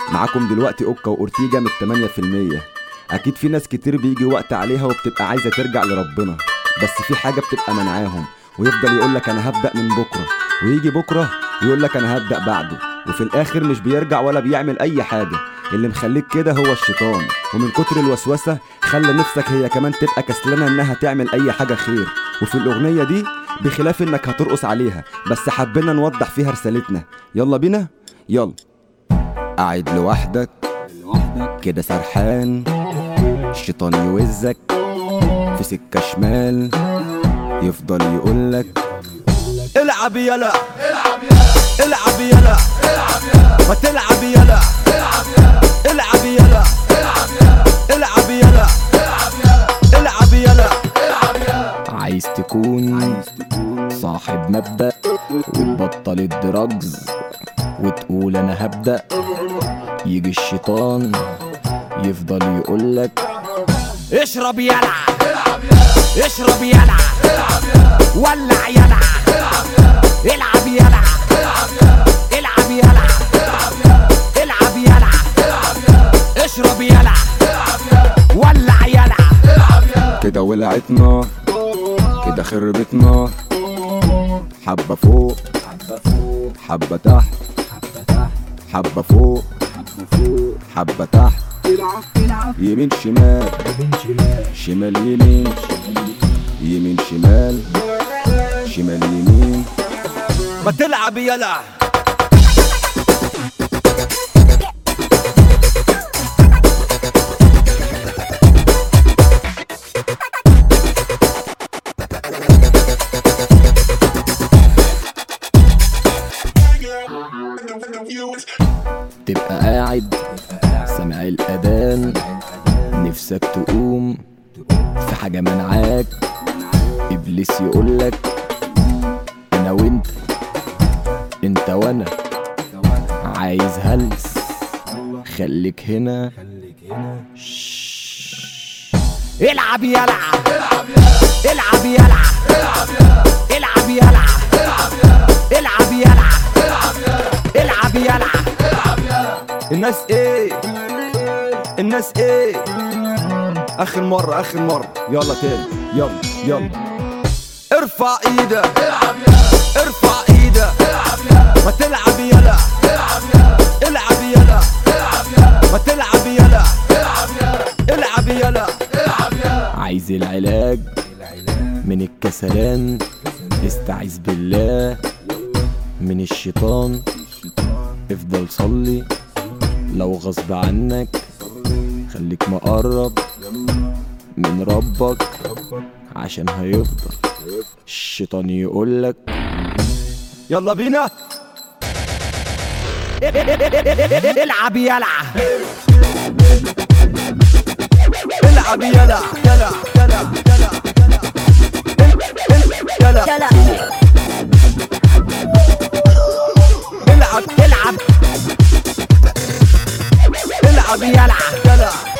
معاكم دلوقتي اوكا واورتيجا من 8%. اكيد في ناس كتير بيجي وقت عليها وبتبقى عايزه ترجع لربنا، بس في حاجه بتبقى منعاهم، ويفضل يقولك انا هبدا من بكره، ويجي بكره يقولك انا هبدا بعده، وفي الاخر مش بيرجع ولا بيعمل اي حاجه. اللي مخليك كده هو الشيطان، ومن كتر الوسوسه خلى نفسك هي كمان تبقى كسلانه انها تعمل اي حاجه خير. وفي الاغنيه دي بخلاف انك هترقص عليها، بس حبينا نوضح فيها رسالتنا. يلا بينا يلا. قاعد لوحدك كده سرحان، الشيطان يوزك في سكة شمال، يفضل يقولك العب يلا العب يلا ما تلعب يلا العب يلا العب يلا العب يلا. عايز تكون صاحب مبدأ وتبطل الدراجز وتقول انا هبدأ، يجي الشيطان يفضل يقولك اشرب يلا اشرب يلا ولع يلا العب يلا العب يلا العب يلا اشرب يلا ولع يلا. كده ولعتنا كده خربتنا، حبة فوق حبة تحت حبة فوق حبة تحت، يمين شمال شمال يمين يمين شمال شمال يمين. ما تلعب يلا. تبقى قاعد سامع الأذان، نفسك تقوم في حاجة منعاك، إبليس يقولك أنا وإنت إنت وأنا، عايز هلس خليك هنا. العب يلا العب يلا العب يلا العب يلا العب يلا. الناس ايه الناس ايه؟ اخر مرة اخر مرة، يلا تاني يلا يلا. ارفع ايدك ارفع ايدك ما تلعب يلا العب يلا ما تلعب يلا العب يلا. عايز العلاج من الكسلان، استعيذ بالله من الشيطان، افضل صلي لو غصب عنك، خليك مقرب من ربك عشان هيفضل الشيطان يقولك يلا بينا العب يلا العب يلا يلا يلا يلا يلا العب العب العب يلا يلا